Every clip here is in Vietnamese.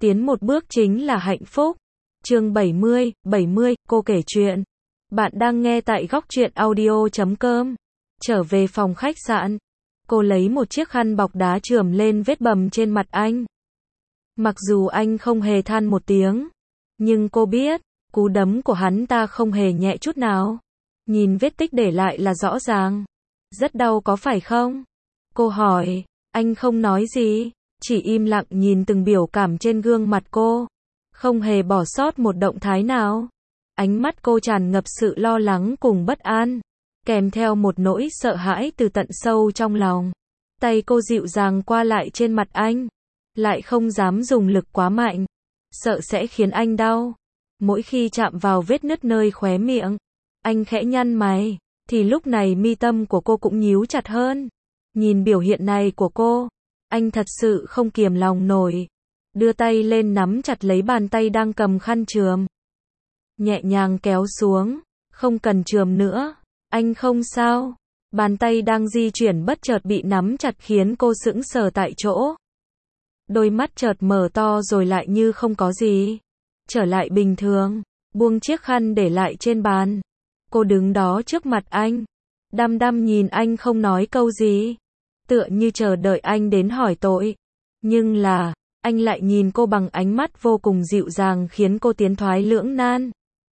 Tiến một bước chính là hạnh phúc. Chương 70, cô kể chuyện. Bạn đang nghe tại góc truyện audio.com. Trở về phòng khách sạn, cô lấy một chiếc khăn bọc đá chườm lên vết bầm trên mặt anh. Mặc dù anh không hề than một tiếng, nhưng cô biết, cú đấm của hắn ta không hề nhẹ chút nào. Nhìn vết tích để lại là rõ ràng. Rất đau có phải không? Cô hỏi. Anh không nói gì, chỉ im lặng nhìn từng biểu cảm trên gương mặt cô, không hề bỏ sót một động thái nào. Ánh mắt cô tràn ngập sự lo lắng cùng bất an, kèm theo một nỗi sợ hãi từ tận sâu trong lòng. Tay cô dịu dàng qua lại trên mặt anh, lại không dám dùng lực quá mạnh, sợ sẽ khiến anh đau. Mỗi khi chạm vào vết nứt nơi khóe miệng, anh khẽ nhăn mày, thì lúc này mi tâm của cô cũng nhíu chặt hơn. Nhìn biểu hiện này của cô, anh thật sự không kiềm lòng nổi. Đưa tay lên nắm chặt lấy bàn tay đang cầm khăn chườm, nhẹ nhàng kéo xuống. Không cần chườm nữa, anh không sao. Bàn tay đang di chuyển bất chợt bị nắm chặt khiến cô sững sờ tại chỗ. Đôi mắt chợt mở to rồi lại như không có gì, trở lại bình thường, buông chiếc khăn để lại trên bàn. Cô đứng đó trước mặt anh, đăm đăm nhìn anh không nói câu gì, tựa như chờ đợi anh đến hỏi tội. Nhưng là, anh lại nhìn cô bằng ánh mắt vô cùng dịu dàng khiến cô tiến thoái lưỡng nan.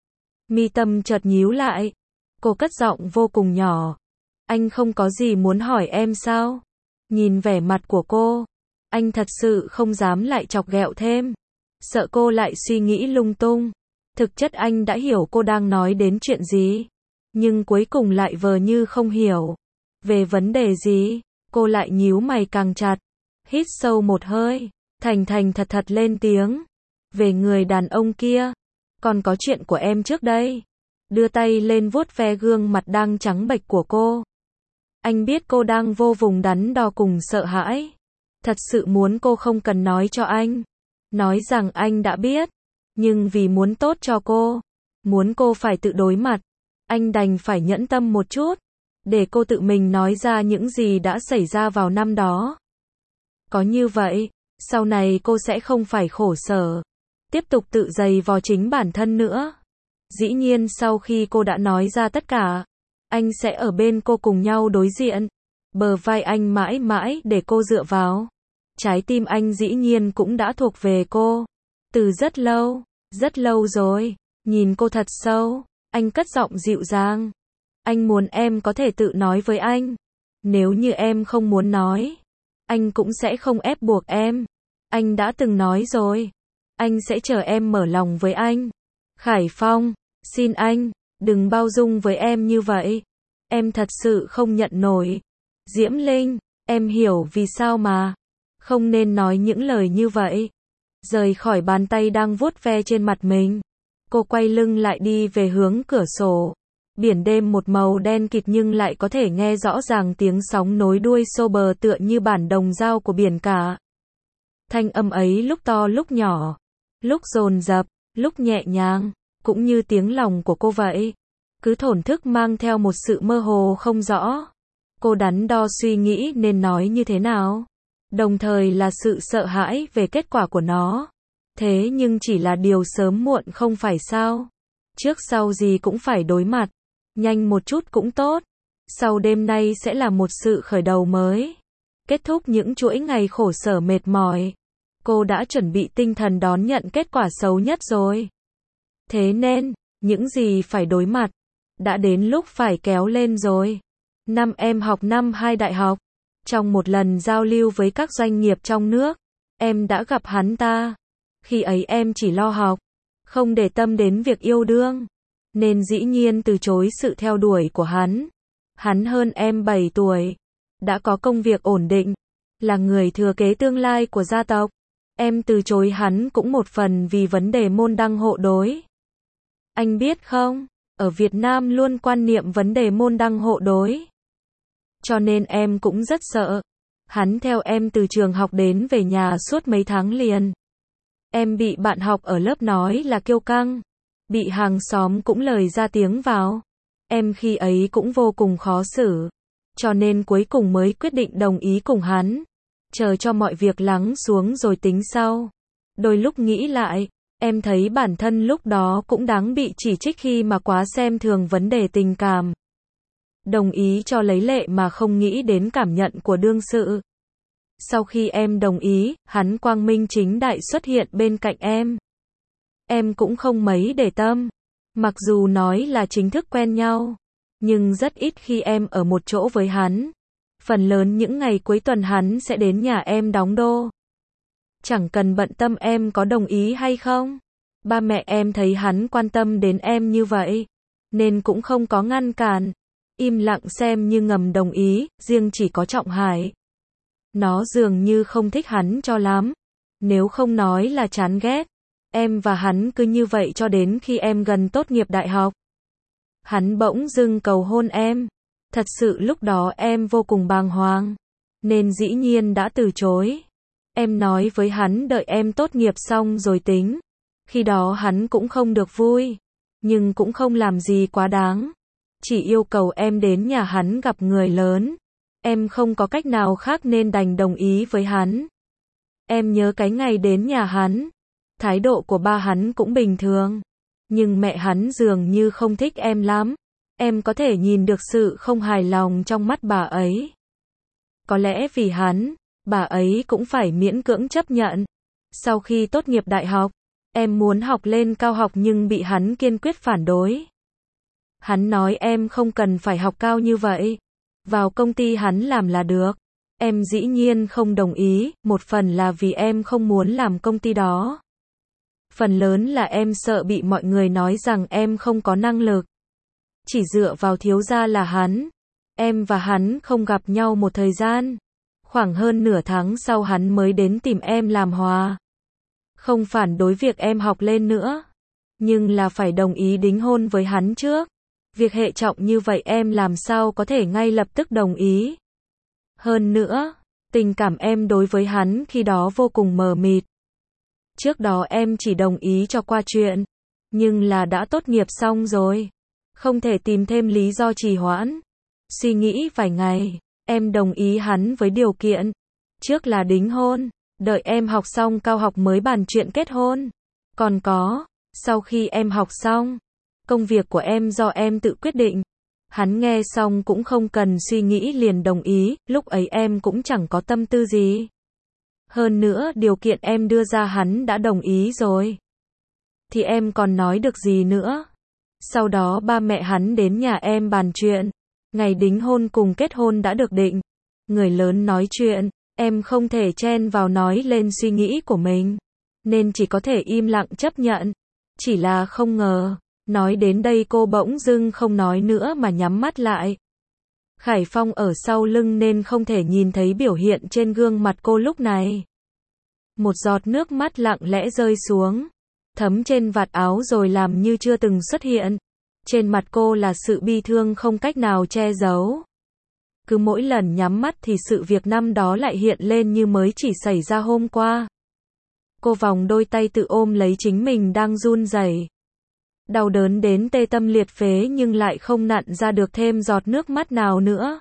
Mi tâm chợt nhíu lại, cô cất giọng vô cùng nhỏ. Anh không có gì muốn hỏi em sao? Nhìn vẻ mặt của cô, anh thật sự không dám lại chọc ghẹo thêm, sợ cô lại suy nghĩ lung tung. Thực chất anh đã hiểu cô đang nói đến chuyện gì, nhưng cuối cùng lại vờ như không hiểu. Về vấn đề gì? Cô lại nhíu mày càng chặt, hít sâu một hơi, thành thành thật thật lên tiếng. Về người đàn ông kia, còn có chuyện của em trước đây. Đưa tay lên vuốt ve gương mặt đang trắng bệch của cô. Anh biết cô đang vô vùng đắn đo cùng sợ hãi. Thật sự muốn cô không cần nói cho anh, nói rằng anh đã biết. Nhưng vì muốn tốt cho cô, muốn cô phải tự đối mặt, anh đành phải nhẫn tâm một chút, để cô tự mình nói ra những gì đã xảy ra vào năm đó. Có như vậy, sau này cô sẽ không phải khổ sở, tiếp tục tự giày vò chính bản thân nữa. Dĩ nhiên sau khi cô đã nói ra tất cả, anh sẽ ở bên cô cùng nhau đối diện. Bờ vai anh mãi mãi để cô dựa vào. Trái tim anh dĩ nhiên cũng đã thuộc về cô. Từ rất lâu rồi. Nhìn cô thật sâu, anh cất giọng dịu dàng. Anh muốn em có thể tự nói với anh. Nếu như em không muốn nói, anh cũng sẽ không ép buộc em. Anh đã từng nói rồi, anh sẽ chờ em mở lòng với anh. Khải Phong, xin anh, đừng bao dung với em như vậy. Em thật sự không nhận nổi. Diễm Linh, em hiểu vì sao mà không nên nói những lời như vậy. Rời khỏi bàn tay đang vuốt ve trên mặt mình, cô quay lưng lại đi về hướng cửa sổ. Biển đêm một màu đen kịt nhưng lại có thể nghe rõ ràng tiếng sóng nối đuôi xô bờ tựa như bản đồng dao của biển cả. Thanh âm ấy lúc to lúc nhỏ, lúc dồn dập, lúc nhẹ nhàng, cũng như tiếng lòng của cô vậy. Cứ thổn thức mang theo một sự mơ hồ không rõ. Cô đắn đo suy nghĩ nên nói như thế nào, đồng thời là sự sợ hãi về kết quả của nó. Thế nhưng chỉ là điều sớm muộn không phải sao? Trước sau gì cũng phải đối mặt, nhanh một chút cũng tốt. Sau đêm nay sẽ là một sự khởi đầu mới, kết thúc những chuỗi ngày khổ sở mệt mỏi. Cô đã chuẩn bị tinh thần đón nhận kết quả xấu nhất rồi. Thế nên, những gì phải đối mặt, đã đến lúc phải kéo lên rồi. Năm em học năm 2 đại học, trong một lần giao lưu với các doanh nghiệp trong nước, em đã gặp hắn ta. Khi ấy em chỉ lo học, không để tâm đến việc yêu đương, nên dĩ nhiên từ chối sự theo đuổi của hắn. Hắn hơn em 7 tuổi, đã có công việc ổn định, là người thừa kế tương lai của gia tộc. Em từ chối hắn cũng một phần vì vấn đề môn đăng hộ đối. Anh biết không, ở Việt Nam luôn quan niệm vấn đề môn đăng hộ đối. Cho nên em cũng rất sợ. Hắn theo em từ trường học đến về nhà suốt mấy tháng liền. Em bị bạn học ở lớp nói là kiêu căng, bị hàng xóm cũng lời ra tiếng vào. Em khi ấy cũng vô cùng khó xử, cho nên cuối cùng mới quyết định đồng ý cùng hắn, chờ cho mọi việc lắng xuống rồi tính sau. Đôi lúc nghĩ lại, em thấy bản thân lúc đó cũng đáng bị chỉ trích khi mà quá xem thường vấn đề tình cảm. Đồng ý cho lấy lệ mà không nghĩ đến cảm nhận của đương sự. Sau khi em đồng ý, hắn quang minh chính đại xuất hiện bên cạnh em. Em cũng không mấy để tâm. Mặc dù nói là chính thức quen nhau, nhưng rất ít khi em ở một chỗ với hắn. Phần lớn những ngày cuối tuần hắn sẽ đến nhà em đóng đô. Chẳng cần bận tâm em có đồng ý hay không. Ba mẹ em thấy hắn quan tâm đến em như vậy, nên cũng không có ngăn cản. Im lặng xem như ngầm đồng ý, riêng chỉ có Trọng Hải. Nó dường như không thích hắn cho lắm. Nếu không nói là chán ghét. Em và hắn cứ như vậy cho đến khi em gần tốt nghiệp đại học. Hắn bỗng dưng cầu hôn em. Thật sự lúc đó em vô cùng bàng hoàng, nên dĩ nhiên đã từ chối. Em nói với hắn đợi em tốt nghiệp xong rồi tính. Khi đó hắn cũng không được vui, nhưng cũng không làm gì quá đáng. Chỉ yêu cầu em đến nhà hắn gặp người lớn. Em không có cách nào khác nên đành đồng ý với hắn. Em nhớ cái ngày đến nhà hắn. Thái độ của ba hắn cũng bình thường. Nhưng mẹ hắn dường như không thích em lắm. Em có thể nhìn được sự không hài lòng trong mắt bà ấy. Có lẽ vì hắn, bà ấy cũng phải miễn cưỡng chấp nhận. Sau khi tốt nghiệp đại học, em muốn học lên cao học nhưng bị hắn kiên quyết phản đối. Hắn nói em không cần phải học cao như vậy. Vào công ty hắn làm là được. Em dĩ nhiên không đồng ý, một phần là vì em không muốn làm công ty đó. Phần lớn là em sợ bị mọi người nói rằng em không có năng lực. Chỉ dựa vào thiếu gia là hắn. Em và hắn không gặp nhau một thời gian. Khoảng hơn nửa tháng sau hắn mới đến tìm em làm hòa. Không phản đối việc em học lên nữa. Nhưng là phải đồng ý đính hôn với hắn trước. Việc hệ trọng như vậy em làm sao có thể ngay lập tức đồng ý. Hơn nữa, tình cảm em đối với hắn khi đó vô cùng mờ mịt. Trước đó em chỉ đồng ý cho qua chuyện. Nhưng là đã tốt nghiệp xong rồi. Không thể tìm thêm lý do trì hoãn. Suy nghĩ vài ngày, em đồng ý hắn với điều kiện. Trước là đính hôn, đợi em học xong cao học mới bàn chuyện kết hôn. Còn có, sau khi em học xong, công việc của em do em tự quyết định. Hắn nghe xong cũng không cần suy nghĩ liền đồng ý, lúc ấy em cũng chẳng có tâm tư gì. Hơn nữa điều kiện em đưa ra hắn đã đồng ý rồi. Thì em còn nói được gì nữa. Sau đó ba mẹ hắn đến nhà em bàn chuyện. Ngày đính hôn cùng kết hôn đã được định. Người lớn nói chuyện, em không thể chen vào nói lên suy nghĩ của mình. Nên chỉ có thể im lặng chấp nhận. Chỉ là không ngờ, nói đến đây cô bỗng dưng không nói nữa mà nhắm mắt lại. Khải Phong ở sau lưng nên không thể nhìn thấy biểu hiện trên gương mặt cô lúc này. Một giọt nước mắt lặng lẽ rơi xuống, thấm trên vạt áo rồi làm như chưa từng xuất hiện. Trên mặt cô là sự bi thương không cách nào che giấu. Cứ mỗi lần nhắm mắt thì sự việc năm đó lại hiện lên như mới chỉ xảy ra hôm qua. Cô vòng đôi tay tự ôm lấy chính mình đang run rẩy. Đau đớn đến tê tâm liệt phế nhưng lại không nặn ra được thêm giọt nước mắt nào nữa.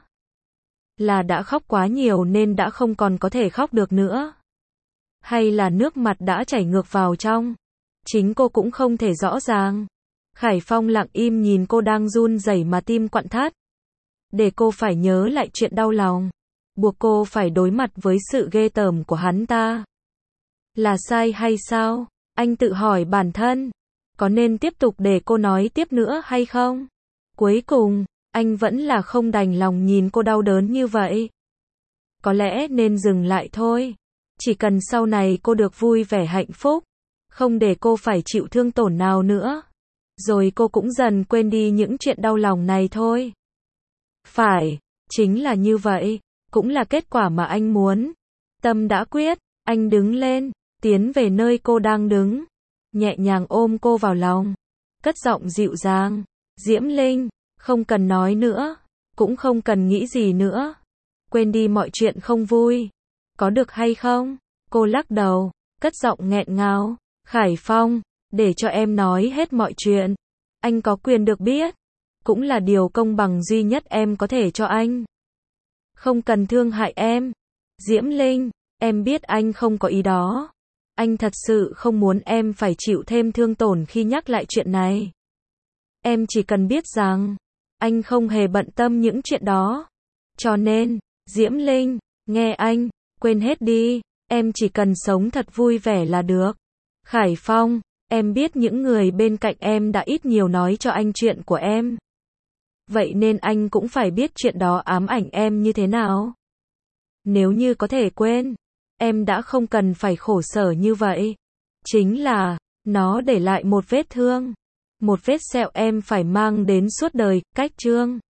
Là đã khóc quá nhiều nên đã không còn có thể khóc được nữa. Hay là nước mặt đã chảy ngược vào trong. Chính cô cũng không thể rõ ràng. Khải Phong lặng im nhìn cô đang run rẩy mà tim quặn thắt. Để cô phải nhớ lại chuyện đau lòng. Buộc cô phải đối mặt với sự ghê tởm của hắn ta. Là sai hay sao? Anh tự hỏi bản thân. Có nên tiếp tục để cô nói tiếp nữa hay không? Cuối cùng, anh vẫn là không đành lòng nhìn cô đau đớn như vậy. Có lẽ nên dừng lại thôi. Chỉ cần sau này cô được vui vẻ hạnh phúc. Không để cô phải chịu thương tổn nào nữa. Rồi cô cũng dần quên đi những chuyện đau lòng này thôi. Phải, chính là như vậy. Cũng là kết quả mà anh muốn. Tâm đã quyết, anh đứng lên, tiến về nơi cô đang đứng. Nhẹ nhàng ôm cô vào lòng. Cất giọng dịu dàng. Diễm Linh, không cần nói nữa. Cũng không cần nghĩ gì nữa. Quên đi mọi chuyện không vui. Có được hay không? Cô lắc đầu, cất giọng nghẹn ngào. Khải Phong, để cho em nói hết mọi chuyện. Anh có quyền được biết. Cũng là điều công bằng duy nhất em có thể cho anh. Không cần thương hại em. Diễm Linh, em biết anh không có ý đó. Anh thật sự không muốn em phải chịu thêm thương tổn khi nhắc lại chuyện này. Em chỉ cần biết rằng, anh không hề bận tâm những chuyện đó. Cho nên, Diễm Linh, nghe anh, quên hết đi, em chỉ cần sống thật vui vẻ là được. Khải Phong, em biết những người bên cạnh em đã ít nhiều nói cho anh chuyện của em. Vậy nên anh cũng phải biết chuyện đó ám ảnh em như thế nào. Nếu như có thể quên, em đã không cần phải khổ sở như vậy. Chính là, nó để lại một vết thương, một vết sẹo em phải mang đến suốt đời. Cách chương